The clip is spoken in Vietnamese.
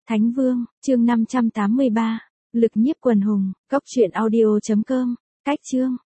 Thánh Vương, chương 583. Lực nhiếp quần hùng, góc truyện audio.com. Cách chương.